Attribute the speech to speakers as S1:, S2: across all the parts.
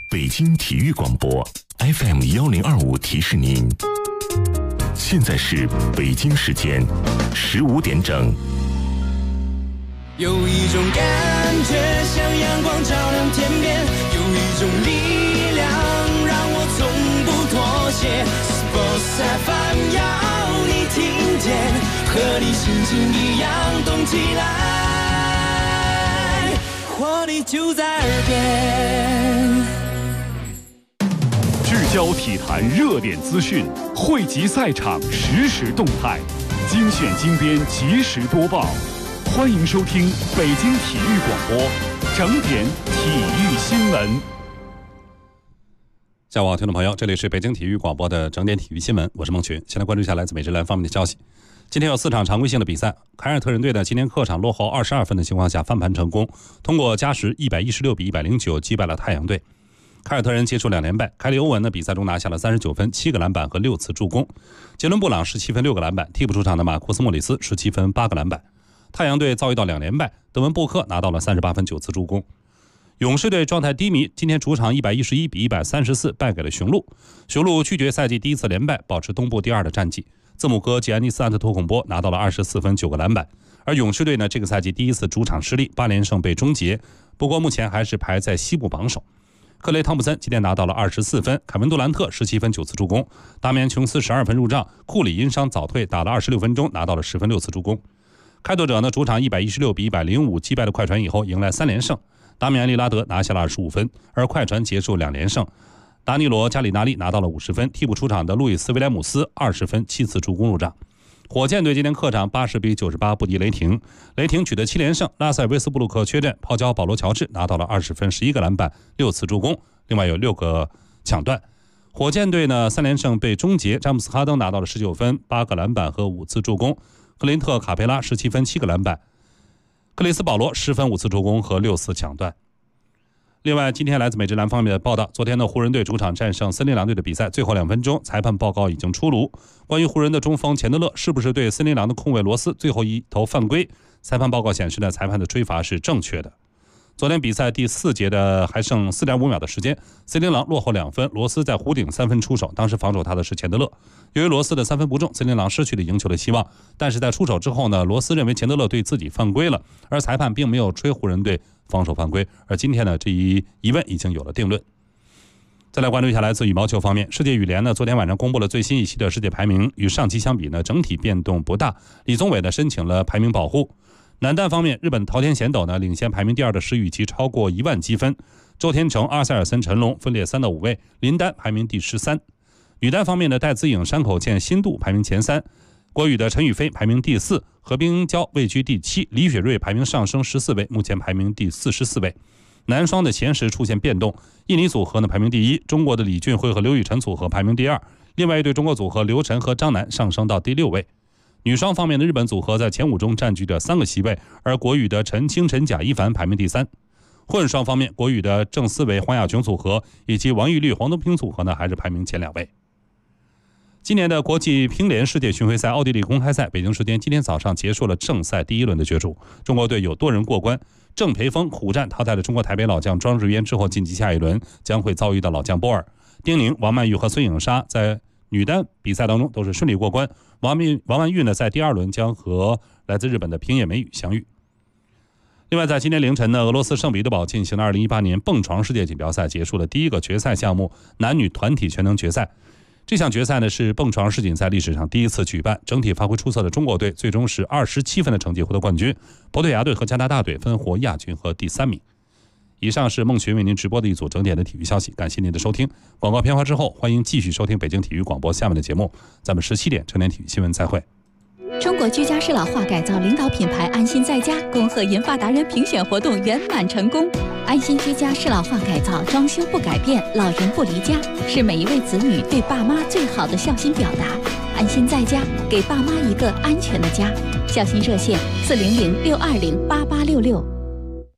S1: 北京体育广播 FM1025提示您，现在是北京时间15点整。
S2: 有一种感觉像阳光照亮天边，有一种力量让我从不妥协。Sports FM 要你听见，和你心情一样动起来，活力就在耳边。
S3: 聚焦体坛热点资讯，汇集赛场实时动态，精选精编及时播报。欢迎收听北京体育广播整点体育新闻。
S4: 下午好，听众朋友，这里是北京体育广播的整点体育新闻，我是孟群。先来关注一下来自美职篮方面的消息。今天有4场常规性的比赛，凯尔特人队呢今天客场落后22分的情况下翻盘成功，通过加时116比109击败了太阳队。凯尔特人结束2连败，凯里欧文呢比赛中拿下了39分、7个篮板和6次助攻，杰伦布朗17分6个篮板，替补出场的马库斯莫里斯17分8个篮板。太阳队遭遇到2连败，德文布克拿到了38分9次助攻。勇士队状态低迷，今天主场111比134败给了雄鹿。雄鹿拒绝赛季第1次连败，保持东部第2的战绩。字母哥吉安尼斯·安特托孔波拿到了24分9个篮板。而勇士队呢，这个赛季第1次主场失利，8连胜被终结，不过目前还是排在西部榜首。克雷·汤普森今天拿到了24分，凯文·杜兰特17分9次助攻，达米安·琼斯12分入账，库里因伤早退，打了26分钟，拿到了10分6次助攻。开拓者呢主场116比105击败了快船以后，迎来3连胜，达米安·利拉德拿下了25分，而快船结束2连胜，达尼罗·加里纳利拿到了50分，替补出场的路易斯·威廉姆斯20分7次助攻入账。火箭队今天客场80比98不敌雷霆，雷霆取得7连胜，拉塞尔·威斯布鲁克缺阵，泡椒保罗·乔治拿到了20分11个篮板6次助攻，另外有6个抢断。火箭队呢3连胜被终结，詹姆斯·哈登拿到了19分8个篮板和5次助攻，克林特·卡佩拉17分7个篮板，克里斯·保罗10分5次助攻和6次抢断。另外，今天来自美职篮方面的报道，昨天的湖人队主场战胜森林狼队的比赛，最后2分钟，裁判报告已经出炉。关于湖人的中锋钱德勒是不是对森林狼的控卫罗斯最后一投犯规，裁判报告显示呢，裁判的吹罚是正确的。昨天比赛第4节的还剩4.5秒的时间，森林狼落后2分，罗斯在弧顶3分出手，当时防守他的是钱德勒。由于罗斯的3分不中，森林狼失去了赢球的希望。但是在出手之后呢，罗斯认为钱德勒对自己犯规了，而裁判并没有吹湖人队防守犯规。而今天呢，这一疑问已经有了定论。再来关注一下来自羽毛球方面，世界羽联呢昨天晚上公布了最新一期的世界排名，与上期相比呢整体变动不大。李宗伟呢申请了排名保护。男单方面，日本桃田贤斗呢领先排名第2的石宇奇超过1万积分，周天成、阿塞尔森、陈龙分列3到5位，林丹排名第13。女单方面的戴资颖、山口茜、新度排名前3，国羽的陈雨菲排名第4，何冰娇位居第7，李雪芮排名上升14位，目前排名第44位。男双的前十出现变动，印尼组合呢排名第1，中国的李俊辉和刘雨辰组合排名第2，另外一对中国组合刘晨和张楠上升到第6位。女双方面的日本组合在前5中占据着3个席位，而国羽的陈清晨、贾一凡排名第3。混双方面，国羽的郑思维、黄雅琼组合以及王玉律、黄东萍组合呢还是排名前2位。今年的国际乒联世界巡回赛奥地利公开赛，北京时间今天早上结束了正赛第1轮的角逐，中国队有多人过关，郑培峰苦战淘汰了中国台北老将庄智渊之后晋级下一轮，将会遭遇到老将波尔。丁宁、王曼玉和孙颖莎在女单比赛当中都是顺利过关，王曼玉呢在第2轮将和来自日本的平野美宇相遇。另外，在今天凌晨呢，俄罗斯圣彼得堡进行了2018年蹦床世界锦标赛结束的第1个决赛项目男女团体全能决赛。这项决赛呢是蹦床世锦赛历史上第1次举办，整体发挥出色的中国队最终是27分的成绩获得冠军，葡萄牙队和加拿大队分获亚军和第3名。以上是孟群为您直播的一组整点的体育消息，感谢您的收听。广告片花之后，欢迎继续收听北京体育广播下面的节目，咱们17点整点体育新闻再会。
S5: 中国居家适老化改造领导品牌安心在家恭贺银发达人评选活动圆满成功。安心居家适老化改造，装修不改变，老人不离家，是每一位子女对爸妈最好的孝心表达。安心在家，给爸妈一个安全的家。孝心热线400-620-8866。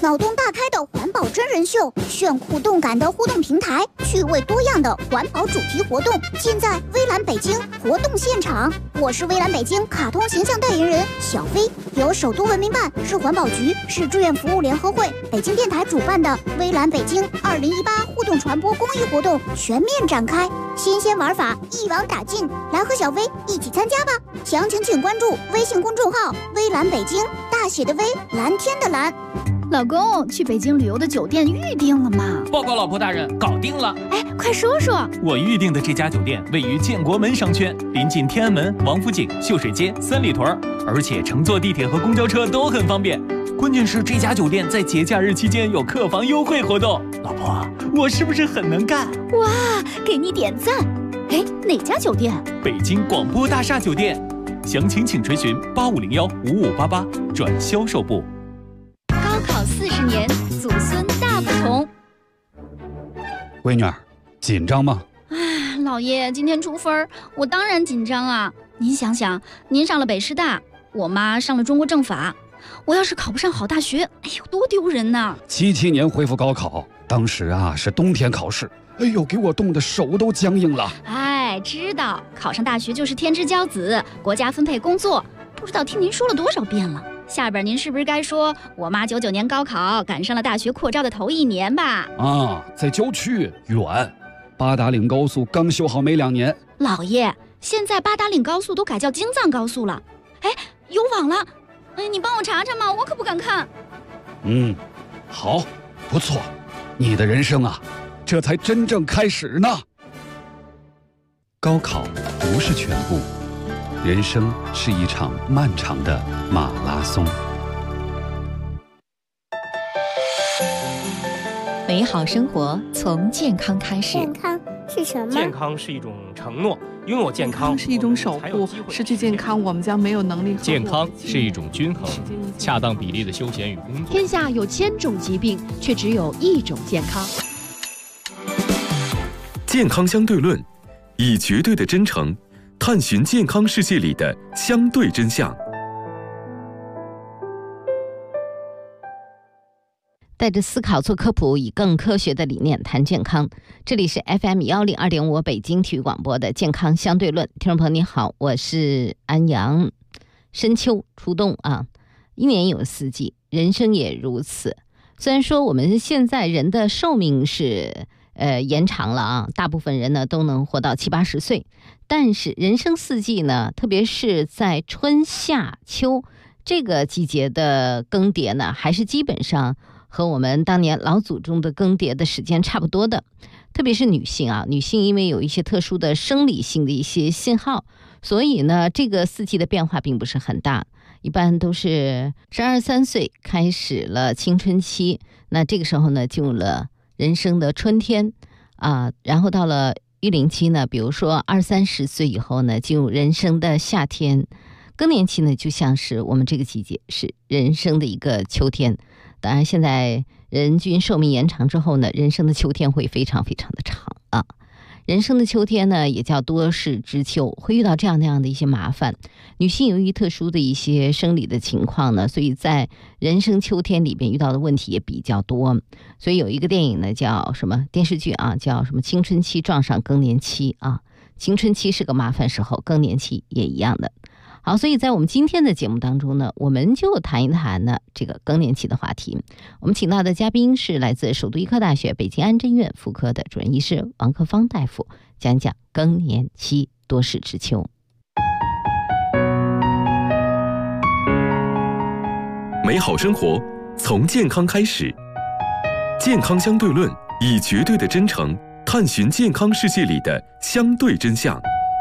S6: 脑洞大开的环保真人秀，炫酷动感的互动平台，趣味多样的环保主题活动，尽在微蓝北京活动现场。我是微蓝北京卡通形象代言人小飞，由首都文明办、市环保局、市志愿服务联合会、北京电台主办的微蓝北京2018互动传播公益活动全面展开，新鲜玩法一网打尽，来和小飞一起参加吧！详情请关注微信公众号“微蓝北京”，大写的微，蓝天的蓝。
S5: 老公，去北京旅游的酒店预定了吗？
S7: 报告老婆大人，搞定了。
S5: 哎，快说说。
S7: 我预定的这家酒店位于建国门商圈，临近天安门、王府井、秀水街、三里屯，而且乘坐地铁和公交车都很方便。关键是这家酒店在节假日期间有客房优惠活动。老婆，我是不是很能干？
S5: 哇，给你点赞。哎，哪家酒店？
S7: 北京广播大厦酒店。详情请垂询8501-5588转销售部。
S5: 高考40年，祖孙大不同。
S3: 闺女儿，紧张吗？
S5: 哎，老爷，今天出分，我当然紧张啊。您想想，您上了北师大，我妈上了中国政法，我要是考不上好大学，哎呦，多丢人呐
S3: ！77年恢复高考，当时啊是冬天考试，哎呦，给我冻得手都僵硬了。
S5: 哎，知道考上大学就是天之骄子，国家分配工作，不知道听您说了多少遍了。下边您是不是该说我妈99年高考赶上了大学扩招的头1年吧？
S3: 啊，在郊区远，八达岭高速刚修好没2年。
S5: 老爷，现在八达岭高速都改叫京藏高速了。哎，有网了，哎，你帮我查查嘛，我可不敢看。
S3: 好，不错，你的人生啊，这才真正开始呢。高考不是全部，人生是一场漫长的马拉松。
S8: 美好生活从健康开始。
S6: 健康是什么？
S9: 健康是一种承诺，拥有健康
S10: 是一种守护，失去健康我们将没有能力。
S9: 健康是一种均衡，恰当比例的休闲与工作。
S11: 天下有1000种疾病，却只有1种健康。
S1: 健康相对论，以绝对的真诚探寻健康世界里的相对真相。
S8: 带着思考做科普，以更科学的理念谈健康。这里是 FM102.5北京体育广播的健康相对论。听众朋友你好，我是安阳。深秋初冬啊，一年有4季，人生也如此。虽然说我们现在人的寿命是延长了啊，大部分人呢都能活到70、80岁，但是人生4季呢，特别是在春夏秋这个季节的更迭呢，还是基本上和我们当年老祖宗的更迭的时间差不多的。特别是女性啊，女性因为有一些特殊的生理性的一些信号，所以呢这个4季的变化并不是很大，一般都是12、13岁开始了青春期，那这个时候呢进入了人生的春天啊，然后到了育龄期呢，比如说20、30岁以后呢进入人生的夏天，更年期呢就像是我们这个季节是人生的一个秋天。当然现在人均寿命延长之后呢，人生的秋天会非常非常的长啊。人生的秋天呢也叫多事之秋，会遇到这样那样的一些麻烦。女性由于特殊的一些生理的情况呢，所以在人生秋天里边遇到的问题也比较多。所以有一个电影呢叫什么电视剧啊，叫什么青春期撞上更年期啊。青春期是个麻烦时候，更年期也一样的。好，所以在我们今天的节目当中呢，我们就谈一谈呢这个更年期的话题。我们请到的嘉宾是来自首都医科大学北京安贞院妇科的主任医师王克芳大夫，讲讲更年期多事之秋。
S1: 美好生活从健康开始，健康相对论，以绝对的真诚探寻健康世界里的相对真相。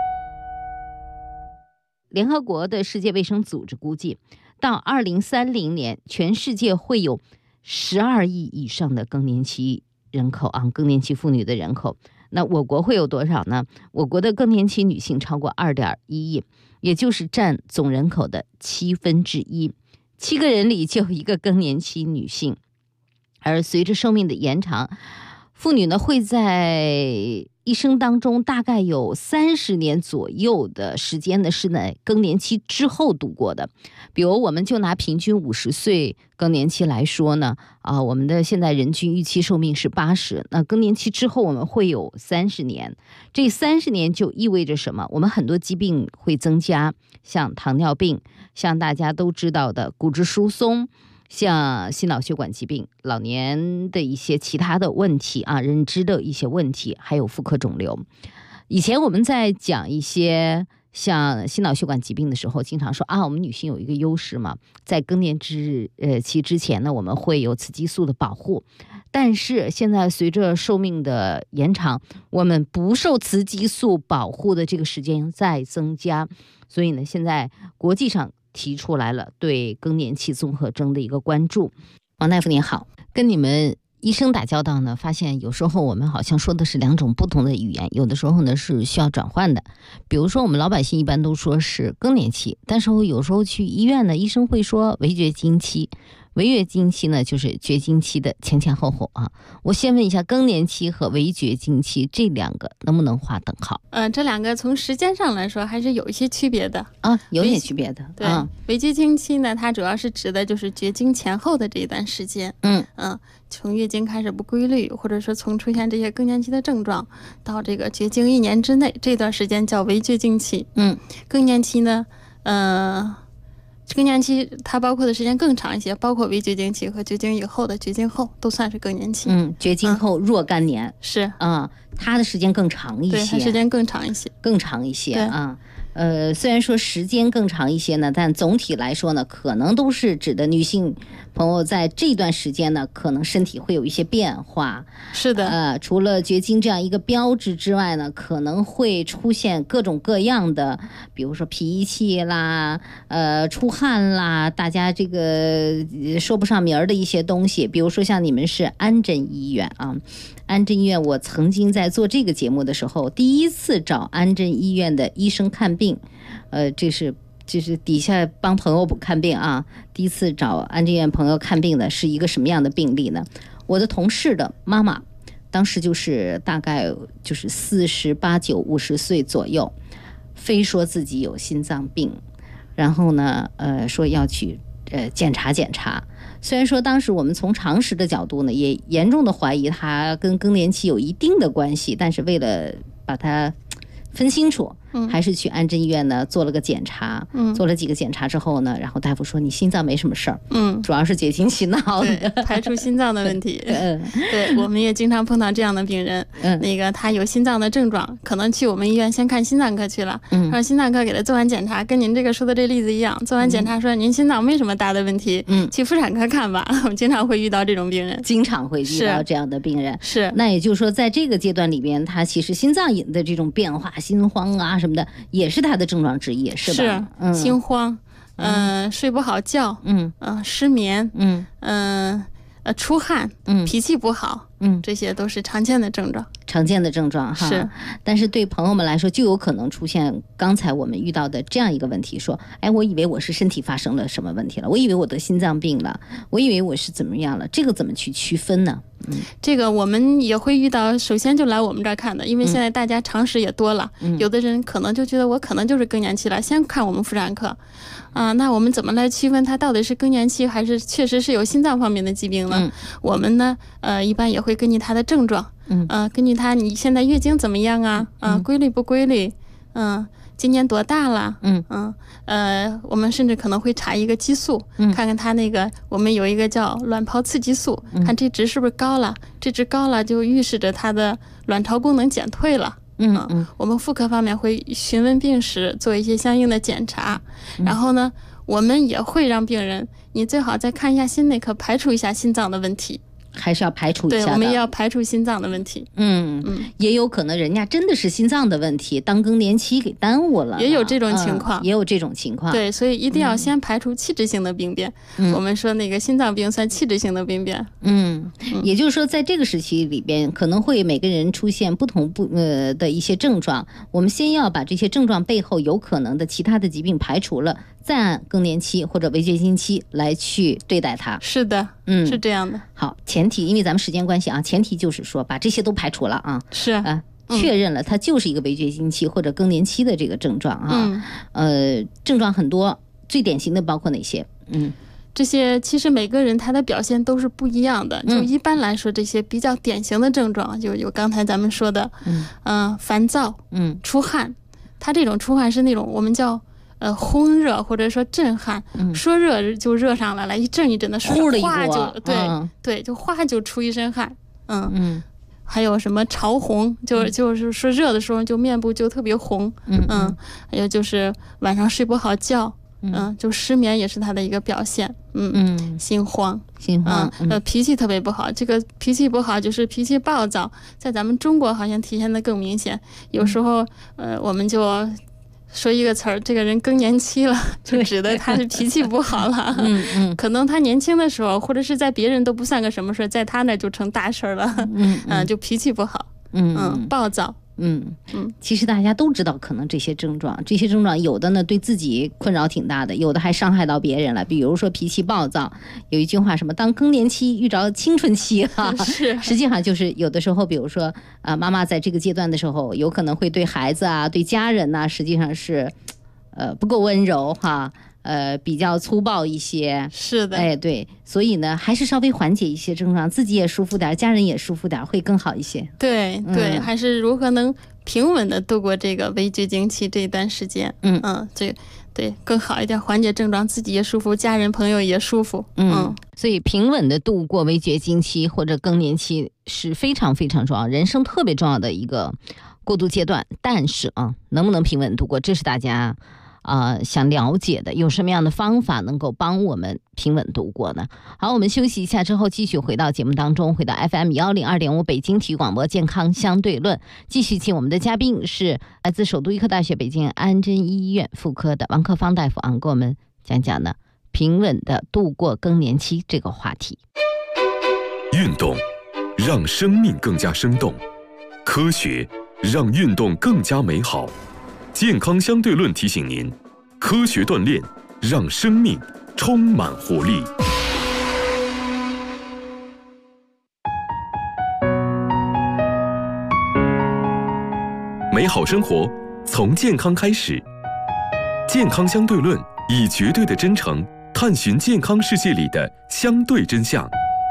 S8: 联合国的世界卫生组织估计，到2030年，全世界会有12亿以上的更年期人口啊，更年期妇女的人口。那我国会有多少呢？我国的更年期女性超过2.1亿，也就是占总人口的1/7，7个人里就有1个更年期女性。而随着寿命的延长， 妇女呢会在一生当中大概有30年左右的时间呢是在更年期之后度过的。比如我们就拿平均50岁更年期来说呢，我们的现在人均预期寿命是80，那更年期之后我们会有30年，这30年就意味着什么？我们很多疾病会增加，像糖尿病，像大家都知道的骨质疏松，像心脑血管疾病，老年的一些其他的问题认知的一些问题，还有妇科肿瘤。以前我们在讲一些像心脑血管疾病的时候，经常说我们女性有一个优势嘛，在更年期之前呢，我们会有雌激素的保护。但是现在随着寿命的延长，我们不受雌激素保护的这个时间在增加，所以呢，现在国际上提出来了对更年期综合征的一个关注。王大夫您好，跟你们医生打交道呢，发现有时候我们好像说的是2种不同的语言，有的时候呢是需要转换的。比如说我们老百姓一般都说是更年期，但是我有时候去医院呢，医生会说围绝经期。围绝经期呢，就是绝经期的前后我先问一下，更年期和围绝经期这2个能不能划等号？
S12: 这2个从时间上来说还是有一些区别的
S8: 有些区别的。
S12: 对，围绝经期呢，它主要是指的就是绝经前后的这一段时间。从月经开始不规律，或者说从出现这些更年期的症状到这个绝经1年之内，这段时间叫围绝经期。更年期呢，更年期它包括的时间更长一些，包括围绝经期和绝经以后的绝经后都算是更年期。
S8: 绝经后若干年
S12: 是
S8: 它的时间更长一些。
S12: 对，它时间更长一些，
S8: 虽然说时间更长一些呢，但总体来说呢，可能都是指的女性朋友在这段时间呢，可能身体会有一些变化。
S12: 是的，
S8: 除了绝经这样一个标志之外呢，可能会出现各种各样的，比如说脾气啦，出汗啦，大家这个说不上名儿的一些东西。比如说像你们是安贞医院安贞医院，我曾经在做这个节目的时候，第一次找安贞医院的医生看病，这是底下帮朋友看病第一次找安贞医院朋友看病的是一个什么样的病例呢？我的同事的妈妈，当时就是大概就是48、9、50岁左右，非说自己有心脏病，然后呢，说要去检查。虽然说当时我们从常识的角度呢，也严重的怀疑它跟更年期有一定的关系，但是为了把它分清楚，还是去安贞医院呢做了个检查，做了几个检查之后呢，然后大夫说你心脏没什么事儿，主要是绝经期闹的，
S12: 排除心脏的问题。对，我们也经常碰到这样的病人，那个他有心脏的症状，可能去我们医院先看心脏科去了，然后心脏科给他做完检查，跟您这个说的这例子一样，做完检查说您心脏没什么大的问题，去妇产科看吧。我们经常会遇到这种病人，
S8: 经常会遇到这样的病人。
S12: 是，
S8: 那也就是说，在这个阶段里边，他其实心脏的这种变化，心慌什么的，也是他的症状之一，是吧？
S12: 是，心慌，睡不好觉，失眠，出汗，脾气不好，这些都是常见的症状。是，
S8: 但是对朋友们来说，就有可能出现刚才我们遇到的这样一个问题，说，我以为我是身体发生了什么问题了，我以为我得心脏病了，我以为我是怎么样了，这个怎么去区分呢？
S12: 这个我们也会遇到，首先就来我们这儿看的，因为现在大家常识也多了，有的人可能就觉得我可能就是更年期了，先看我们妇产科。那我们怎么来区分它到底是更年期还是确实是有心脏方面的疾病呢？我们呢，一般也会根据它的症状，根据它你现在月经怎么样规律不规律，今年多大了？我们甚至可能会查一个激素，看看它那个，我们有一个叫卵泡刺激素，看这值是不是高了，这值高了就预示着它的卵巢功能减退了。我们妇科方面会询问病史，做一些相应的检查，然后呢，我们也会让病人，你最好再看一下心内科，排除一下心脏的问题。
S8: 还是要排除一下的。
S12: 对，我们也要排除心脏的问题。
S8: 也有可能人家真的是心脏的问题，当更年期给耽误了，
S12: 也有这种情况，
S8: 也有这种情况。
S12: 对，所以一定要先排除器质性的病变。我们说那个心脏病算器质性的病变。
S8: 也就是说，在这个时期里边，可能会每个人出现不同的一些症状。我们先要把这些症状背后有可能的其他的疾病排除了， 再按更年期或者围绝经期来去对待它。
S12: 是的，是这样的。
S8: 好，前提因为咱们时间关系啊，前提就是说把这些都排除了啊，
S12: 是
S8: 确认了它就是一个围绝经期或者更年期的这个症状啊。症状很多，最典型的包括哪些？
S12: 这些其实每个人他的表现都是不一样的。就一般来说，这些比较典型的症状就有刚才咱们说的，烦躁，出汗。他这种出汗是那种我们叫烘热或者说震撼，说热就热上来了，一阵一阵的，说哗就对，就哗就出一身汗。还有什么潮红，就是说热的时候就面部就特别红。还有就是晚上睡不好觉。就失眠也是他的一个表现。心慌，脾气特别不好。这个脾气不好就是脾气暴躁，在咱们中国好像体现的更明显。有时候我们就说一个词儿，这个人更年期了，就指的他是脾气不好了。可能他年轻的时候，或者是在别人都不算个什么事，在他那就成大事了。就脾气不好，暴躁。
S8: 其实大家都知道，可能这些症状有的呢对自己困扰挺大的，有的还伤害到别人了。比如说脾气暴躁，有一句话什么当更年期遇着青春期实际上就是有的时候，比如说妈妈在这个阶段的时候，有可能会对孩子啊、对家人呐，实际上是不够温柔比较粗暴一些。
S12: 是的，
S8: 对，所以呢，还是稍微缓解一些症状，自己也舒服点，家人也舒服点，会更好一些。
S12: 对，还是如何能平稳的度过这个围绝经期这一段时间。对，更好一点，缓解症状，自己也舒服，家人朋友也舒服。
S8: 所以平稳的度过围绝经期或者更年期是非常非常重要，人生特别重要的一个过渡阶段。但是能不能平稳度过，这是大家想了解的，有什么样的方法能够帮我们平稳度过呢？好，我们休息一下之后继续回到节目当中，回到 FM102.5 北京体育广播健康相对论，继续请我们的嘉宾是来自首都医科大学北京安贞医院妇科的王克芳大夫给我们讲讲呢平稳的度过更年期这个话题。
S1: 运动让生命更加生动，科学让运动更加美好。健康相对论提醒您，科学锻炼让生命充满活力。美好生活从健康开始，健康相对论以绝对的真诚探寻健康世界里的相对真相。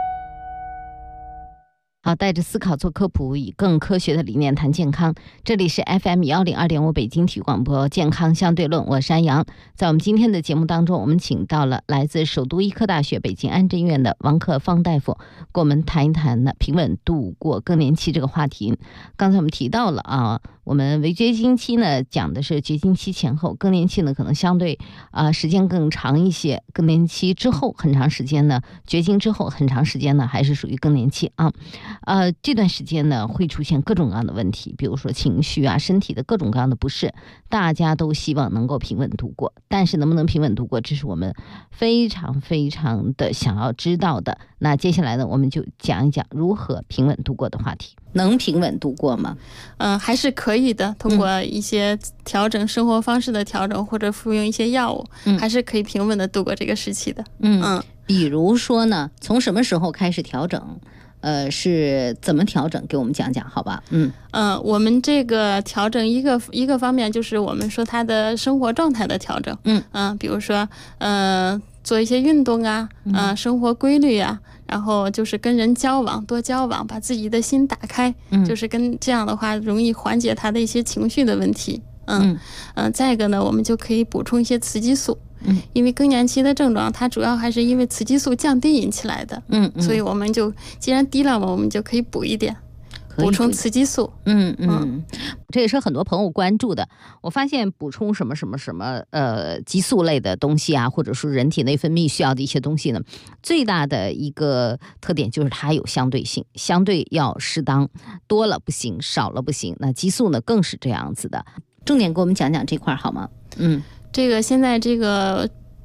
S8: 好，带着思考做科普，以更科学的理念谈健康。这里是 FM102.5 北京体育广播健康相对论，我是安阳。在我们今天的节目当中，我们请到了来自首都医科大学北京安贞医院的王克芳大夫，跟我们谈一谈呢平稳度过更年期这个话题。刚才我们提到了我们围绝经期呢讲的是绝经期前后，更年期呢可能相对时间更长一些，更年期之后很长时间呢，绝经之后很长时间呢还是属于更年期这段时间呢会出现各种各样的问题，比如说情绪身体的各种各样的不适，大家都希望能够平稳度过，但是能不能平稳度过，这是我们非常非常的想要知道的。那接下来呢，我们就讲一讲如何平稳度过的话题。能平稳度过吗？
S12: 还是可以的，通过一些调整生活方式的调整，或者服用一些药物，还是可以平稳的度过这个时期的。
S8: 比如说呢，从什么时候开始调整？是怎么调整？给我们讲讲，好吧？
S12: 我们这个调整一个方面就是我们说他的生活状态的调整。比如说做一些运动生活规律然后就是跟人交往，多交往，把自己的心打开，就是跟这样的话容易缓解他的一些情绪的问题。再一个呢，我们就可以补充一些雌激素。因为更年期的症状它主要还是因为雌激素降低引起来的。所以我们就既然低了嘛，我们就可以补一点，补充雌激素。
S8: 这也是很多朋友关注的。我发现补充什么激素类的东西或者说人体内分泌需要的一些东西呢，最大的一个特点就是它有相对性，相对要适当，多了不行，少了不行。那激素呢更是这样子的。重点给我们讲讲这块好吗？
S12: 这个现在这个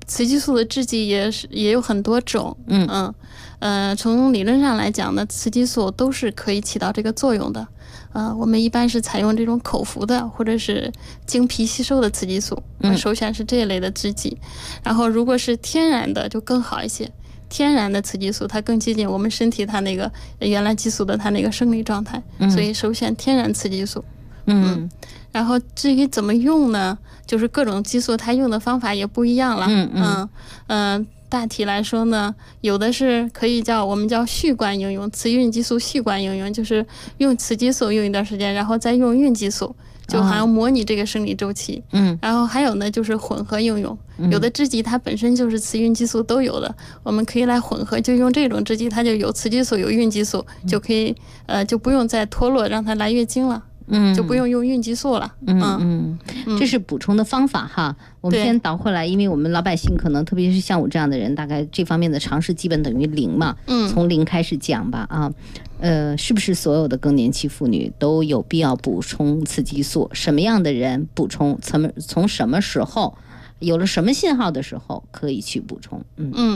S12: 雌激素的制剂也有很多种，从理论上来讲呢，雌激素都是可以起到这个作用的。我们一般是采用这种口服的或者是经皮吸收的雌激素，首选是这一类的制剂。然后如果是天然的就更好一些，天然的雌激素它更接近我们身体它那个原来激素的它那个生理状态，所以首选天然雌激素。然后至于怎么用呢，就是各种激素它用的方法也不一样了。大体来说呢，有的是可以我们叫序贯应用，雌孕激素序贯应用，就是用雌激素用一段时间，然后再用孕激素，就好像模拟这个生理周期。然后还有呢就是混合应用，有的制剂它本身就是雌孕激素都有的，我们可以来混合，就用这种制剂，它就有雌激素有孕激素，就可以就不用再脱落让它来月经了。就不用孕激素了。
S8: 这是补充的方法哈。我们先倒回来，因为我们老百姓可能特别是像我这样的人，大概这方面的常识基本等于零嘛。从零开始讲吧啊。是不是所有的更年期妇女都有必要补充雌激素？什么样的人补充？从什么时候有了什么信号的时候可以去补充？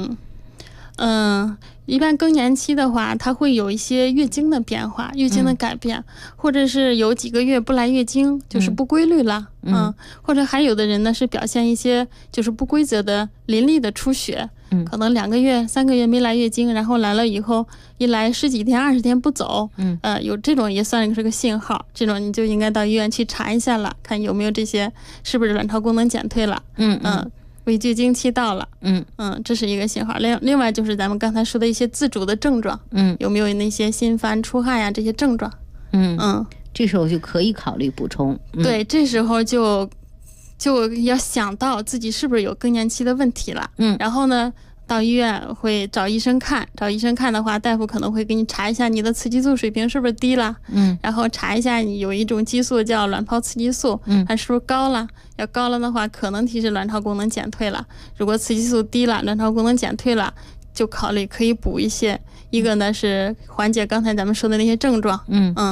S12: 一般更年期的话，它会有一些月经的变化、月经的改变，或者是有几个月不来月经，就是不规律了。或者还有的人呢是表现一些就是不规则的淋漓的出血，可能2个月、3个月没来月经，然后来了以后一来10几天、20天不走，有这种也算是个信号，这种你就应该到医院去查一下了，看有没有这些，是不是卵巢功能减退了。未绝经期到了，这是一个信号。另外就是咱们刚才说的一些自主的症状，有没有那些心烦出汗呀这些症状，
S8: 这时候就可以考虑补充。
S12: 对，这时候就要想到自己是不是有更年期的问题了，然后呢到医院会找医生看，找医生看的话，大夫可能会给你查一下你的雌激素水平是不是低了，然后查一下你有一种激素叫卵泡雌激素，它是不是高了，要高了的话可能提示卵巢功能减退了，如果雌激素低了，卵巢功能减退了，就考虑可以补一些，一个呢是缓解刚才咱们说的那些症状，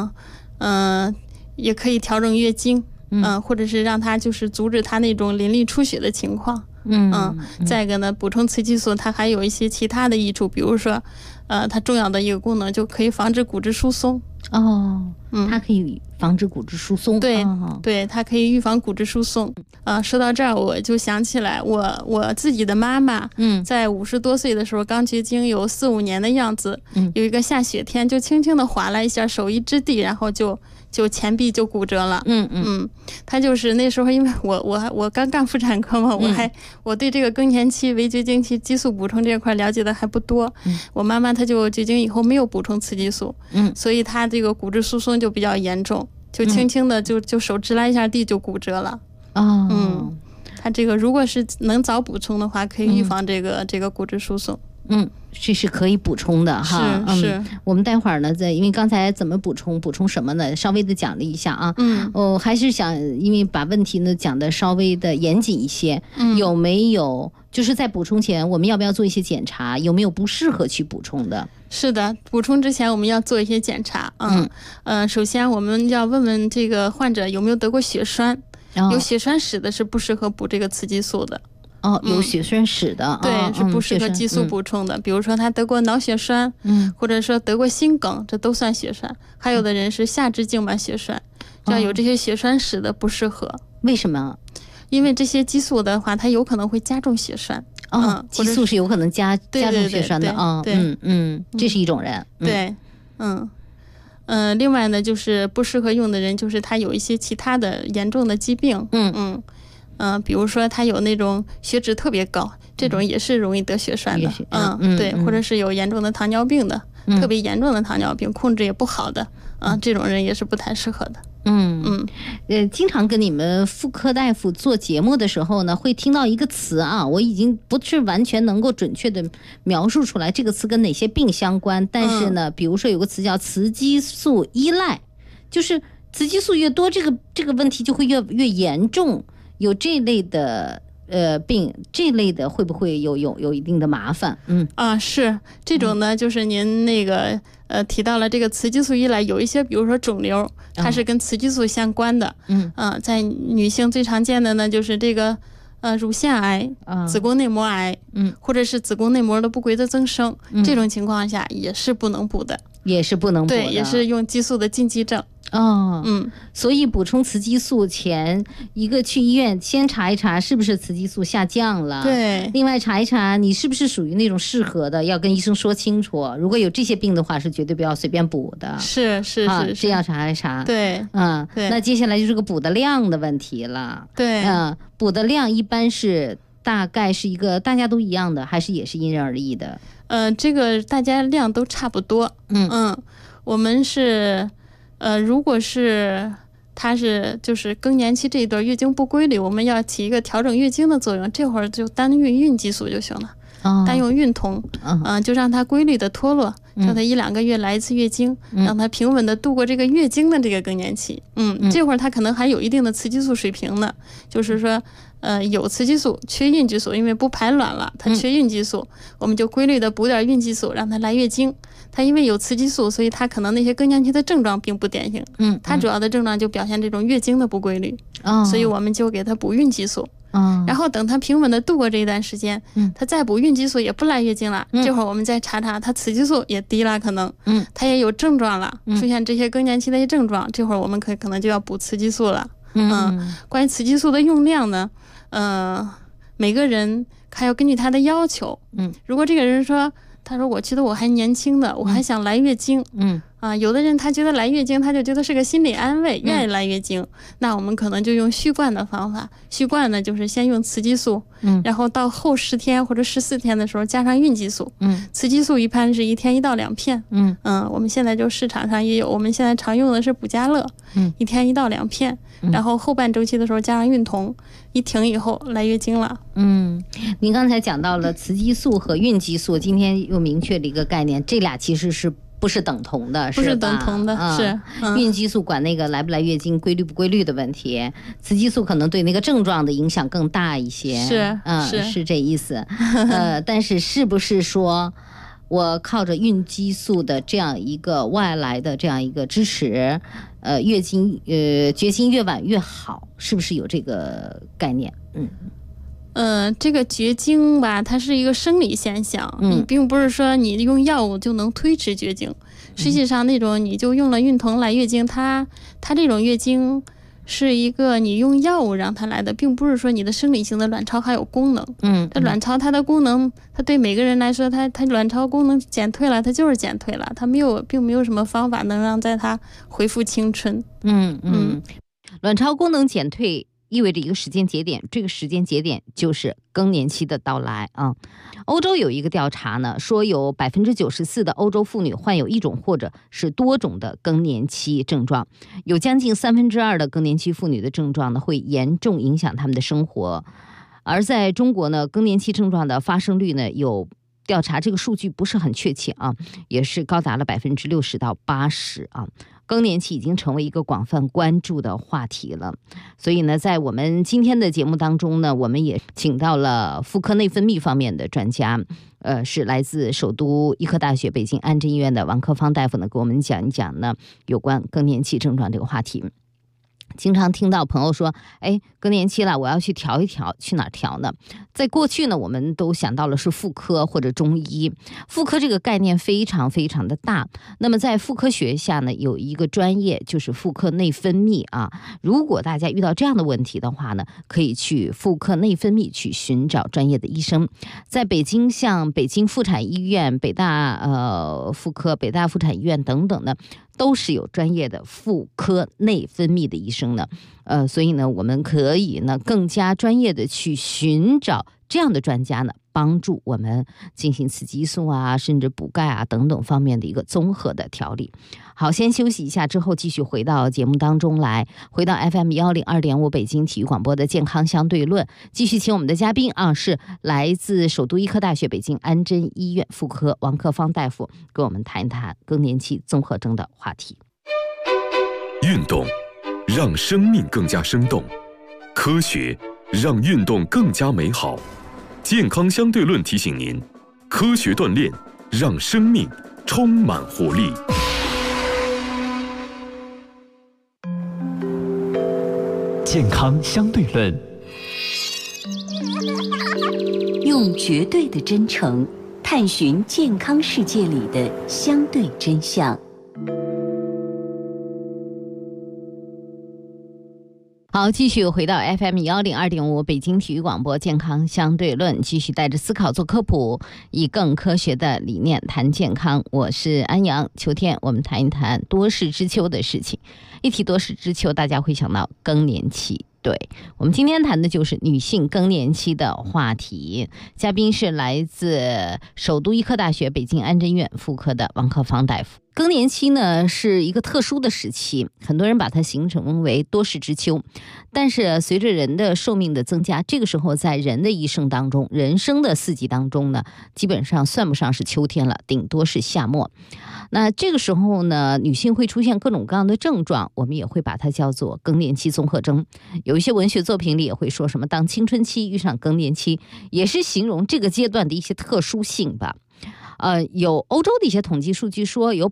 S12: 也可以调整月经，或者是让它就是阻止它那种淋漓出血的情况。再一个呢，补充雌激素它还有一些其他的益处，比如说它重要的一个功能就可以防止骨质疏松。
S8: 它可以防止骨质疏松。
S12: 对，它可以预防骨质疏松。说到这儿我就想起来我自己的妈妈，在50多岁的时候刚绝经有4、5年的样子，有一个下雪天就轻轻的划了一下手一支地，然后就前臂就骨折了。他就是那时候因为我刚干妇产科嘛，我对这个更年期围绝经期激素补充这块了解的还不多。我妈妈她就绝经以后没有补充雌激素，所以她这个骨质疏松就比较严重，就轻轻的就手支了一下地就骨折了。她这个如果是能早补充的话，可以预防这个骨质疏松。
S8: 这是可以补充的哈。
S12: 是。
S8: 我们待会儿呢，因为刚才怎么补充什么呢，稍微的讲了一下啊。我还是想，因为把问题呢讲的稍微的严谨一些。有没有就是在补充前，我们要不要做一些检查？有没有不适合去补充的？
S12: 是的，补充之前我们要做一些检查。首先我们要问问这个患者有没有得过血栓，有血栓史的是不适合补这个雌激素的。
S8: 有血栓史的，
S12: 对，是不适合激素补充的。比如说他得过脑血栓，或者说得过心梗，这都算血栓。还有的人是下肢静脉血栓，只要有这些血栓史的不适合。
S8: 为什么？
S12: 因为这些激素的话，它有可能会加重血栓。
S8: 激素是有可能加重血栓的啊。这是一种人。
S12: 对，另外呢，就是不适合用的人，就是他有一些其他的严重的疾病。比如说他有那种血脂特别高，这种也是容易得血栓的。对，或者是有严重的糖尿病的，特别严重的糖尿病控制也不好的，这种人也是不太适合的。
S8: 经常跟你们妇科大夫做节目的时候呢，会听到一个词啊，我已经不是完全能够准确的描述出来这个词跟哪些病相关，但是呢，比如说有个词叫雌激素依赖，就是雌激素越多，这个问题就会越严重。有这类的病，这类的会不会有一定的麻烦？
S12: 是这种呢，就是您那个提到了这个雌激素依赖，有一些比如说肿瘤，它是跟雌激素相关的。在女性最常见的呢就是这个乳腺癌、子宫内膜癌，或者是子宫内膜的不规则增生，这种情况下也是不能补的，
S8: 也是不能补的，
S12: 对，也是用激素的禁忌症。
S8: 所以补充雌激素前，一个去医院先查一查是不是雌激素下降了，
S12: 对，
S8: 另外查一查你是不是属于那种适合的，要跟医生说清楚。如果有这些病的话，是绝对不要随便补的。
S12: 是，
S8: 这要查一查。
S12: 对，
S8: 对。那接下来就是个补的量的问题了。
S12: 对，
S8: 补的量一般是大概是一个大家都一样的，还是也是因人而异的？
S12: 这个大家量都差不多。我们是。如果是它是就是更年期这一段月经不规律，我们要起一个调整月经的作用，这会儿就单用孕激素就行了，单用孕酮，就让它规律的脱落，让它1-2个月来一次月经，让它平稳的度过这个月经的这个更年期。这会儿它可能还有一定的雌激素水平呢，就是说有雌激素缺孕激素，因为不排卵了，它缺孕激素，我们就规律的补点孕激素，让它来月经。它因为有雌激素，所以它可能那些更年期的症状并不典型。它主要的症状就表现这种月经的不规律，所以我们就给它补孕激素。然后等它平稳的度过这一段时间，它再补孕激素也不来月经了，这会儿我们再查查它雌激素也低了，可能它也有症状了，出现这些更年期的一些症状，这会儿我们可能就要补雌激素了。关于雌激素的用量呢，每个人还要根据他的要求。如果这个人说他说我觉得我还年轻的，我还想来月经，有的人他觉得来月经他就觉得是个心理安慰，愿意来月经，那我们可能就用续灌的方法。续灌呢就是先用雌激素，然后到后10天或者14天的时候加上孕激素。雌激素一般是1天1到2片。我们现在就市场上也有，我们现在常用的是补佳乐，1天1到2片，然后后半周期的时候加上孕酮，一停以后来月经了。
S8: 您刚才讲到了雌激素和孕激素，今天又明确了一个概念，这俩其实是不是等同的，
S12: 不是等同的，是
S8: 孕激素管那个来不来月经、规律不规律的问题，雌激素可能对那个症状的影响更大一些，是这意思。但是是不是说我靠着孕激素的这样一个外来的这样一个支持，月经绝经越晚越好，是不是有这个概念？
S12: 这个绝经吧，它是一个生理现象，你并不是说你用药物就能推迟绝经。实际上，那种你就用了孕酮来月经，它这种月经是一个你用药物让它来的，并不是说你的生理性的卵巢还有功能。这卵巢它的功能，它对每个人来说，它卵巢功能减退了，它就是减退了，它并没有什么方法能让它恢复青春。
S8: 卵巢功能减退意味着一个时间节点，这个时间节点就是更年期的到来啊。欧洲有一个调查呢，说有94%的欧洲妇女患有一种或者是多种的更年期症状，有将近2/3的更年期妇女的症状呢会严重影响她们的生活。而在中国呢，更年期症状的发生率呢有调查，这个数据不是很确切啊，也是高达了60%到80%啊。更年期已经成为一个广泛关注的话题了，所以呢，在我们今天的节目当中呢，我们也请到了妇科内分泌方面的专家，是来自首都医科大学北京安贞医院的王克芳大夫呢，给我们讲一讲呢有关更年期症状这个话题。经常听到朋友说，更年期了，我要去调一调，去哪儿调呢？在过去呢，我们都想到了是妇科或者中医。妇科这个概念非常非常的大，那么在妇科学下呢，有一个专业就是妇科内分泌啊。如果大家遇到这样的问题的话呢，可以去妇科内分泌去寻找专业的医生。在北京，像北京妇产医院、北大妇科、北大妇产医院等等呢，都是有专业的妇科内分泌的医生呢，所以呢，我们可以呢更加专业的去寻找这样的专家呢，帮助我们进行雌激素啊，甚至补钙啊等等方面的一个综合的调理。好，先休息一下，之后继续回到节目当中来，回到 FM 102.5北京体育广播的健康相对论，继续请我们的嘉宾啊，是来自首都医科大学北京安贞医院妇科王克芳大夫，跟我们谈一谈更年期综合征的话题。
S1: 运动让生命更加生动，科学让运动更加美好。健康相对论提醒您，科学锻炼让生命充满活力。
S7: 健康相对论
S13: 用绝对的真诚探寻健康世界里的相对真相。
S8: 好，继续回到 FM102.5 北京体育广播健康相对论，继续带着思考做科普，以更科学的理念谈健康。我是安阳。秋天我们谈一谈多事之秋的事情。一提多事之秋，大家会想到更年期。对，我们今天谈的就是女性更年期的话题。嘉宾是来自首都医科大学北京安贞院妇科的王克芳大夫。更年期呢是一个特殊的时期，很多人把它形容为多事之秋。但是随着人的寿命的增加，这个时候在人的一生当中，人生的四季当中呢，基本上算不上是秋天了，顶多是夏末。那这个时候呢，女性会出现各种各样的症状，我们也会把它叫做更年期综合征。有一些文学作品里也会说什么当青春期遇上更年期，也是形容这个阶段的一些特殊性吧。有欧洲的一些统计数据说，有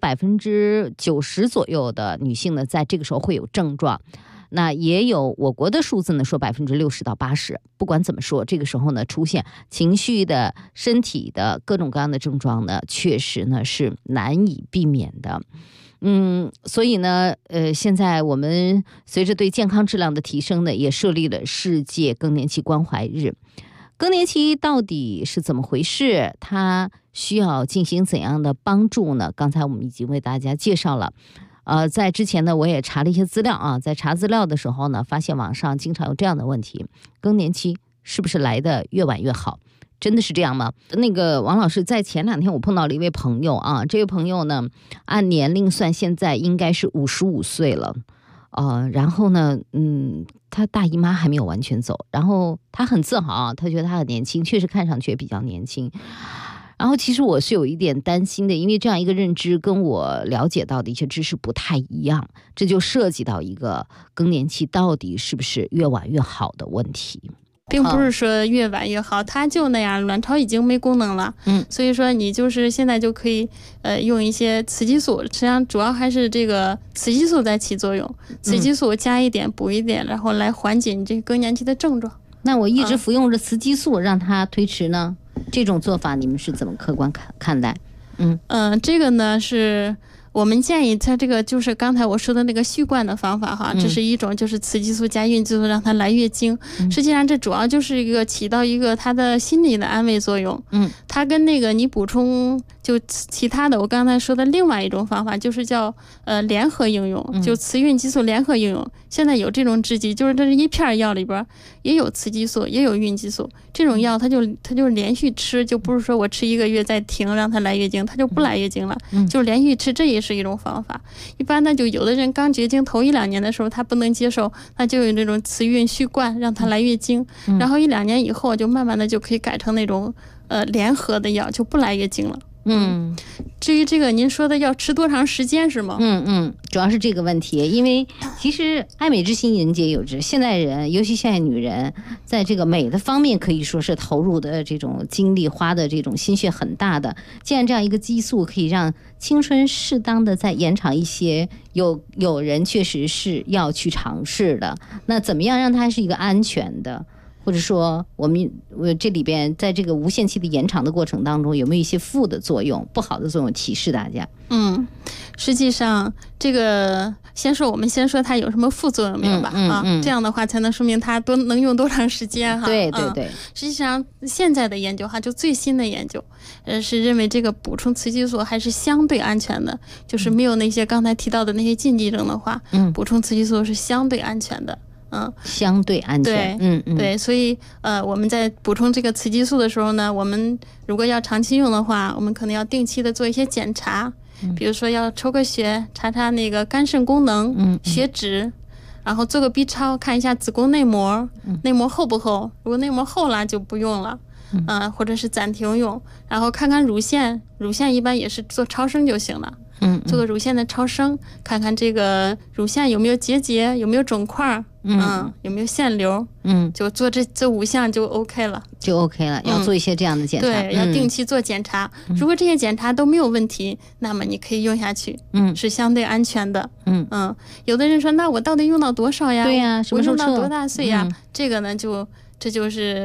S8: 90%左右的女性呢，在这个时候会有症状。那也有我国的数字呢，说60%到80%。不管怎么说，这个时候呢，出现情绪的、身体的各种各样的症状呢，确实呢是难以避免的。所以呢，现在我们随着对健康质量的提升呢，也设立了世界更年期关怀日。更年期到底是怎么回事？它需要进行怎样的帮助呢？刚才我们已经为大家介绍了。在之前呢，我也查了一些资料啊，在查资料的时候呢，发现网上经常有这样的问题：更年期是不是来的越晚越好？真的是这样吗？那个王老师，在前2天我碰到了一位朋友啊，这位朋友呢，按年龄算现在应该是55岁了。然后呢，他大姨妈还没有完全走，然后他很自豪，他觉得他很年轻，确实看上去也比较年轻。然后其实我是有一点担心的，因为这样一个认知跟我了解到的一些知识不太一样，这就涉及到一个更年期到底是不是越晚越好的问题。
S12: 并不是说越晚越好，它就那样，卵巢已经没功能了。所以说你就是现在就可以用一些雌激素，实际上主要还是这个雌激素在起作用，雌激素加一点补一点，然后来缓解你这个更年期的症状。
S8: 那我一直服用着雌激素，让它推迟呢？这种做法你们是怎么客观看待？
S12: 这个呢是我们建议它这个就是刚才我说的那个续贯的方法哈，这是一种就是雌激素加孕激素让它来月经。实际上这主要就是一个起到一个它的心理的安慰作用。它跟那个你补充就其他的我刚才说的另外一种方法就是叫联合应用，就雌孕激素联合应用。现在有这种制剂，就是这一片药里边也有雌激素也有孕激素，这种药它就连续吃，就不是说我吃1个月再停让它来月经，它就不来月经了，就是连续吃，这也是一种方法。一般呢就有的人刚绝经头1-2年的时候他不能接受，那就有那种雌孕续贯让它来月经，然后1-2年以后就慢慢的就可以改成那种联合的药，就不来月经了。至于这个您说的要吃多长时间是吗？
S8: 主要是这个问题，因为其实爱美之心人皆有之，现代人尤其现在女人在这个美的方面可以说是投入的这种精力花的这种心血很大的。既然这样一个激素可以让青春适当的再延长一些，有人确实是要去尝试的，那怎么样让它是一个安全的？或者说我们这里边在这个无限期的延长的过程当中有没有一些负的作用、不好的作用，提示大家？
S12: 实际上这个我们先说它有什么副作用没有吧？这样的话才能说明它能用多长时间哈。
S8: 对。
S12: 实际上现在的研究哈，就最新的研究是认为这个补充雌激素还是相对安全的，就是没有那些刚才提到的那些禁忌症的话，补充雌激素是相对安全的。
S8: 相对安全。
S12: 对，所以我们在补充这个雌激素的时候呢，我们如果要长期用的话，我们可能要定期的做一些检查，比如说要抽个血，查查那个肝肾功能、血脂，然后做个 B 超，看一下子宫内膜，内膜厚不厚，如果内膜厚了就不用了。或者是暂停用，然后看看乳腺一般也是做超声就行了。做个乳腺的超声，看看这个乳腺有没有结节，有没有肿块，有没有腺瘤，就做这5项就 OK 了，
S8: 要做一些这样的检查。
S12: 对，要定期做检查。如果这些检查都没有问题，那么你可以用下去，是相对安全的。有的人说，那我到底用到多少呀？
S8: 对呀，
S12: 我用到多大岁呀？这个呢，这就是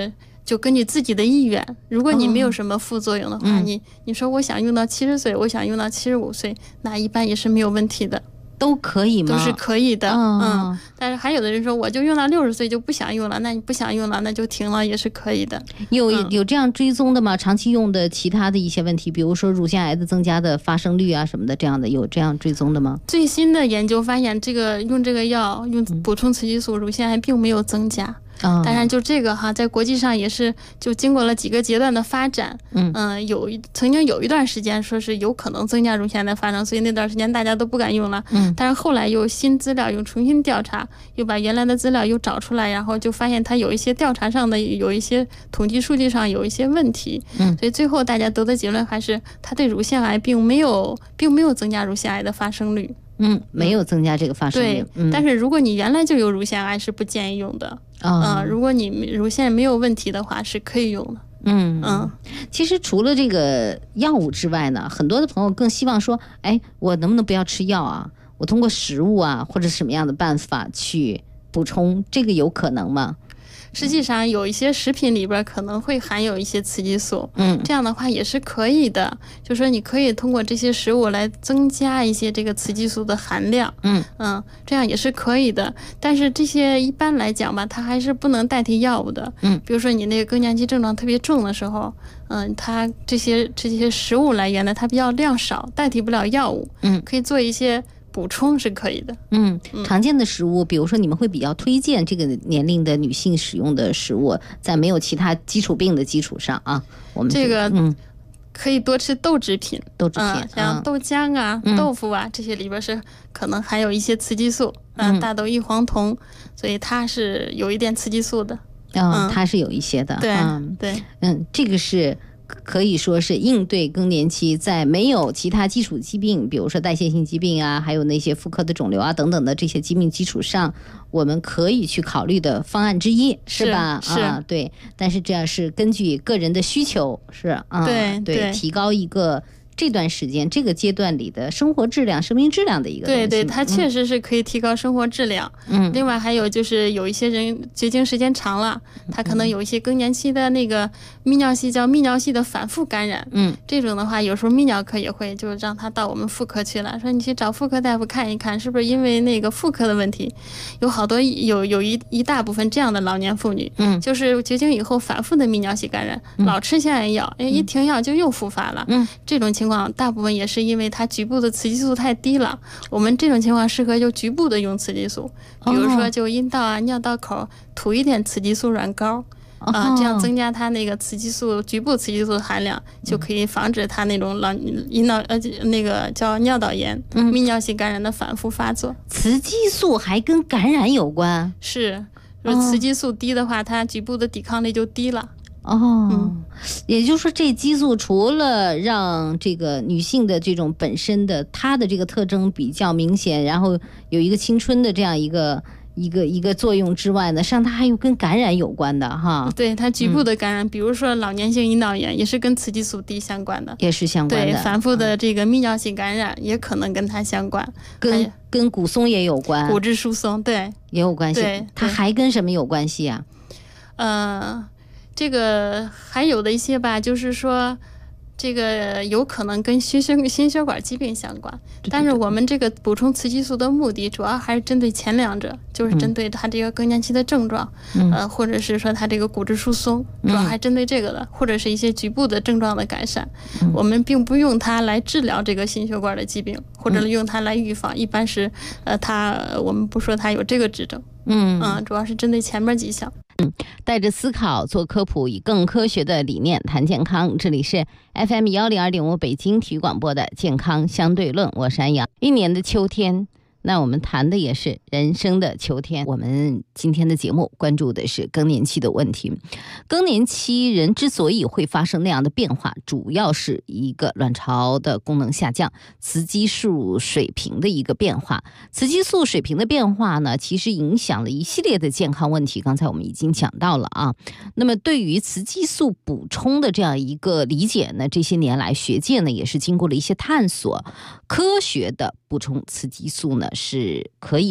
S12: 就根据自己的意愿，如果你没有什么副作用的话，你说我想用到70岁，我想用到75岁，那一般也是没有问题的。
S8: 都可以吗？
S12: 都是可以的，但是还有的人说我就用到60岁就不想用了，那你不想用了那就停了也是可以的。
S8: 有这样追踪的吗？长期用的其他的一些问题，比如说乳腺癌的增加的发生率啊什么的，这样的有这样追踪的吗？
S12: 最新的研究发现，用这个药用补充雌激素，乳腺癌并没有增加。当然就这个在国际上也是就经过了几个阶段的发展，曾经有一段时间说是有可能增加乳腺癌的发生，所以那段时间大家都不敢用了。但是后来有新资料，又重新调查，又把原来的资料又找出来，然后就发现它有一些调查上的有一些统计数据上有一些问题，所以最后大家得的结论还是它对乳腺癌并没有增加乳腺癌的发生率。
S8: 没有增加这个发生率。
S12: 对，但是如果你原来就有乳腺癌是不建议用的。如果你乳腺没有问题的话是可以用的。
S8: 其实除了这个药物之外呢，很多的朋友更希望说，我能不能不要吃药啊？我通过食物啊或者什么样的办法去补充，这个有可能吗？
S12: 实际上有一些食品里边可能会含有一些雌激素，这样的话也是可以的，就说你可以通过这些食物来增加一些这个雌激素的含量，这样也是可以的。但是这些一般来讲吧，它还是不能代替药物的。比如说你那个更年期症状特别重的时候，它这些食物来源呢，它比较量少，代替不了药物，可以做一些补充是可以的。
S8: 常见的食物，比如说你们会比较推荐这个年龄的女性使用的食物，在没有其他基础病的基础上啊，我们
S12: 这个可以多吃豆制品，像豆浆啊、豆腐啊，这些里边是可能含有一些雌激素，大豆异黄酮，所以它是有一点雌激素的。
S8: 它是有一些的。
S12: 对，
S8: 这个是可以说是应对更年期在没有其他基础疾病，比如说代谢性疾病啊，还有那些妇科的肿瘤啊等等的这些疾病基础上，我们可以去考虑的方案之一，是吧？
S12: 是
S8: 对。但是这样是根据个人的需求，是对，提高一个这段时间这个阶段里的生活质量、生命质量的一个东西。
S12: 对，它确实是可以提高生活质量。另外还有就是有一些人绝经时间长了，他可能有一些更年期的那个泌尿系的反复感染。这种的话，有时候泌尿科也会就让他到我们妇科去了，说你去找妇科大夫看一看，是不是因为那个妇科的问题。有好多有一大部分这样的老年妇女，就是绝经以后反复的泌尿系感染，老吃消炎药，一停药就又复发了。这种情况大部分也是因为它局部的雌激素太低了。我们这种情况适合就局部的用雌激素，比如说就阴道啊、尿道口涂一点雌激素软膏，这样增加它那个局部雌激素的含量，就可以防止它那种阴道那个叫尿道炎、泌尿系感染的反复发作。
S8: 雌激素还跟感染有关？
S12: 是，雌激素低的话，它局部的抵抗力就低了。
S8: 也就是说这激素除了让这个女性的这种本身的她的这个特征比较明显，然后有一个青春的这样一个作用之外呢，实际上它还有跟感染有关的哈。
S12: 对，它局部的感染，比如说老年性阴道炎也是跟雌激素低相关的，
S8: 也是相关的。
S12: 对，反复的这个泌尿系感染也可能跟它相关，
S8: 跟骨松也有关，
S12: 骨质疏松，对，
S8: 也有关系。对，它还跟什么有关系啊？
S12: 这个还有的一些吧，就是说这个有可能跟心血管疾病相关，但是我们这个补充雌激素的目的主要还是针对前两者，就是针对它这个更年期的症状，或者是说它这个骨质疏松，主要还针对这个的，或者是一些局部的症状的改善。我们并不用它来治疗这个心血管的疾病，或者用它来预防，一般是我们不说它有这个指征，主要是针对前面几项。
S8: 带着思考做科普，以更科学的理念谈健康。这里是 FM 102.5北京体育广播的健康相对论，我是安阳。一年的秋天，那我们谈的也是人生的秋天。我们今天的节目关注的是更年期的问题。更年期人之所以会发生那样的变化，主要是一个卵巢的功能下降，雌激素水平的一个变化。雌激素水平的变化呢，其实影响了一系列的健康问题，刚才我们已经讲到了啊。那么对于雌激素补充的这样一个理解呢，这些年来学界呢也是经过了一些探索，科学的补充雌激素呢是可以的，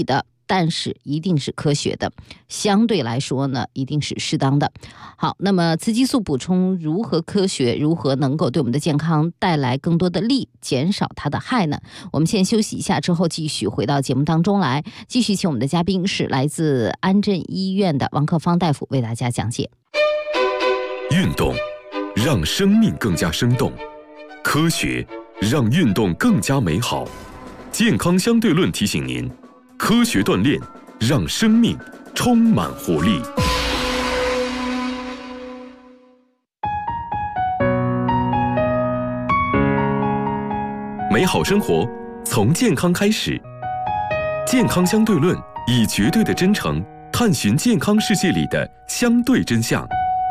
S8: 但是一定是科学的，相对来说呢一定是适当的。好，那么雌激素补充如何科学，如何能够对我们的健康带来更多的利，减少它的害呢？我们先休息一下，之后继续回到节目当中来，继续请我们的嘉宾是来自安贞医院的王克芳大夫为大家讲解。
S1: 运动让生命更加生动，科学让运动更加美好。健康相对论提醒您，科学锻炼让生命充满活力。美好生活从健康开始，健康相对论以绝对的真诚探寻健康世界里的相对真相。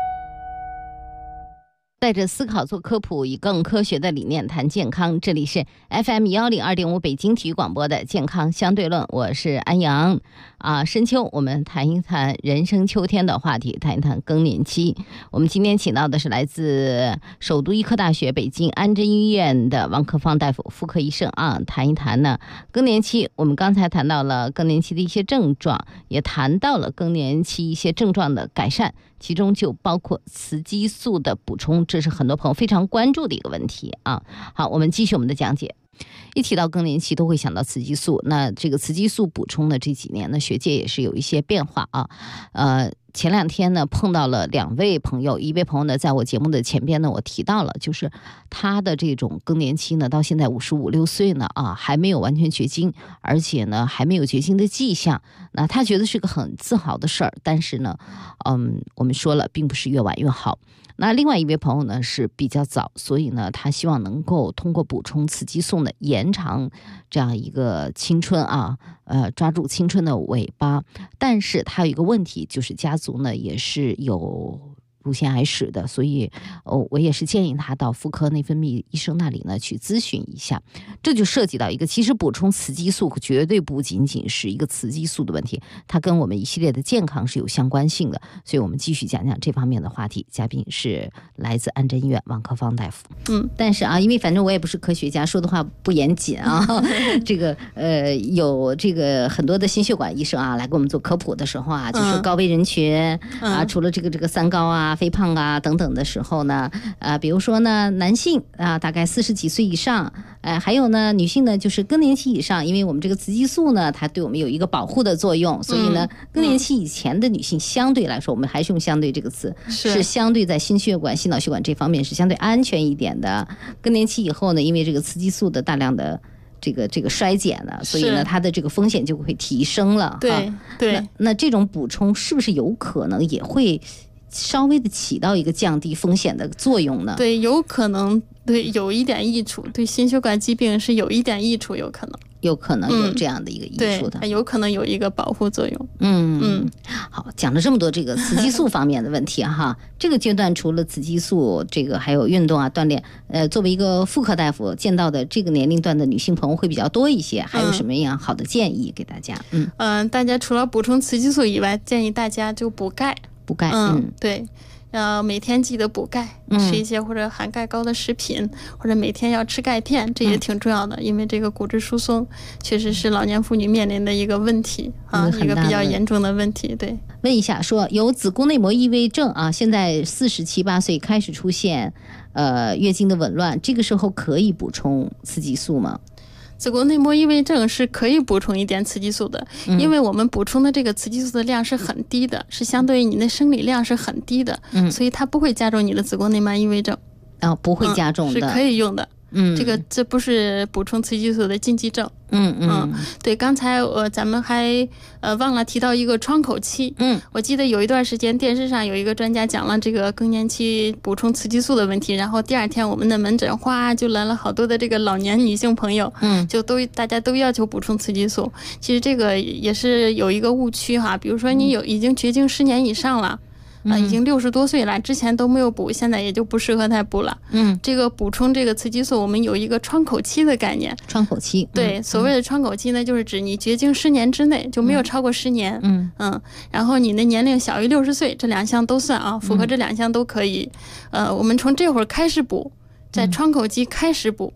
S8: 带着思考做科普，以更科学的理念谈健康。这里是 FM102.5 北京体育广播的健康相对论，我是安阳。深秋我们谈一谈人生秋天的话题，谈一谈更年期。我们今天请到的是来自首都医科大学北京安贞医院的王克芳大夫，妇科医生谈一谈呢更年期。我们刚才谈到了更年期的一些症状，也谈到了更年期一些症状的改善，其中就包括雌激素的补充，这是很多朋友非常关注的一个问题啊。好，我们继续我们的讲解。一提到更年期都会想到雌激素，那这个雌激素补充的这几年呢，学界也是有一些变化啊。前两天呢碰到了2位朋友，一位朋友呢在我节目的前边呢我提到了，就是他的这种更年期呢到现在55、56岁呢还没有完全绝经，而且呢还没有绝经的迹象，那他觉得是个很自豪的事儿，但是呢我们说了并不是越晚越好。那另外一位朋友呢是比较早，所以呢他希望能够通过补充雌激素呢延长这样一个青春抓住青春的尾巴。但是他有一个问题，就是家族呢也是有乳腺癌史的，所以我也是建议他到妇科内分泌医生那里呢去咨询一下。这就涉及到一个，其实补充雌激素绝对不仅仅是一个雌激素的问题，它跟我们一系列的健康是有相关性的。所以我们继续讲讲这方面的话题。嘉宾是来自安贞医院王克芳大夫。但是因为反正我也不是科学家，说的话不严谨这个有这个很多的心血管医生来给我们做科普的时候就说高危人群除了这个三高肥胖等等的时候呢，比如说呢男性大概40几岁以上，还有呢女性呢就是更年期以上，因为我们这个雌激素呢它对我们有一个保护的作用，所以呢更年期以前的女性相对来说，我们还是用相对这个词，是相对在心血管心脑血管这方面是相对安全一点的。更年期以后呢，因为这个雌激素的大量的这个衰减了，所以呢它的这个风险就会提升了。对，那这种补充是不是有可能也会稍微的起到一个降低风险的作用呢？对，有可能，对，有一点益处，对心血管疾病是有一点益处，有可能有这样的一个益处的，对，有可能有一个保护作用。好，讲了这么多这个雌激素方面的问题这个阶段除了雌激素，这个还有运动锻炼，作为一个妇科大夫，见到的这个年龄段的女性朋友会比较多一些，还有什么样好的建议给大家？大家除了补充雌激素以外，建议大家就补钙。对，每天记得补钙，吃一些或者含钙高的食品，或者每天要吃钙片，这也挺重要的，因为这个骨质疏松确实是老年妇女面临的一个问题一个比较严重的问题。对，问一下，说有子宫内膜异位症现在47、8岁开始出现月经的紊乱，这个时候可以补充雌激素吗？子宫内膜异位症是可以补充一点雌激素的，因为我们补充的这个雌激素的量是很低的，是相对于你的生理量是很低的，所以它不会加重你的子宫内膜异位症。不会加重的，是可以用的。这不是补充雌激素的禁忌症。对，刚才咱们还忘了提到一个窗口期。我记得有一段时间电视上有一个专家讲了这个更年期补充雌激素的问题，然后第2天我们的门诊就来了好多的这个老年女性朋友，大家都要求补充雌激素。其实这个也是有一个误区比如说你已经绝经10年以上了。已经60多岁了，之前都没有补，现在也就不适合再补了。这个补充这个雌激素，我们有一个窗口期的概念。窗口期，对，所谓的窗口期呢，就是指你绝经10年之内就没有超过10年。然后你的年龄小于60岁，这2项都算符合这2项都可以。我们从这会儿开始补，在窗口期开始补。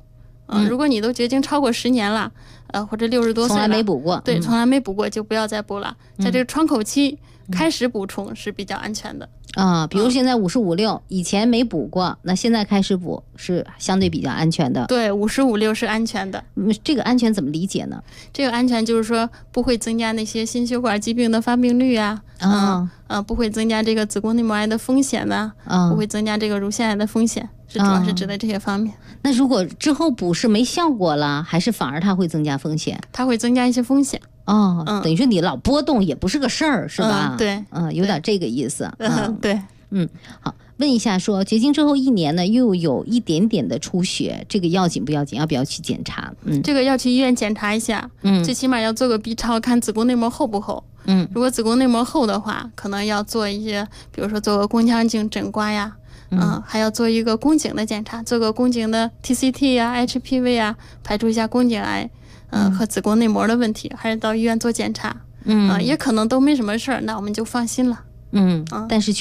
S12: 如果你都绝经超过10年了，或者60多岁了，
S8: 从来没补过，
S12: 对，从来没补过就不要再补了。在这个窗口期开始补充是比较安全的。
S8: 比如现在55、6，以前没补过，那现在开始补是相对比较安全的。
S12: 对，55、6是安全的。
S8: 这个安全怎么理解呢？
S12: 这个安全就是说不会增加那些心血管疾病的发病率啊，不会增加这个子宫内膜癌的风险呢，不会增加这个乳腺癌的风险，主要是指的这些方面。
S8: 那如果之后补是没效果了，还是反而它会增加风险？
S12: 它会增加一些风险。
S8: 等于说你老波动也不是个事儿，是吧？
S12: 对，
S8: 有点这个意思。
S12: 对，
S8: 好，问一下说绝经之后1年呢，又有一点点的出血，这个要紧不要紧？要不要去检查？
S12: 这个要去医院检查一下，最起码要做个 B 超，看子宫内膜厚不厚。如果子宫内膜厚的话，可能要做一些，比如说做个宫腔镜诊刮呀，还要做一个宫颈的检查，做个宫颈的 TCT 呀、HPV 呀，排除一下宫颈癌。和子宫内膜的问题，还是到医院做检查。也可能都没什么事儿，那我们就放心了。
S8: 但是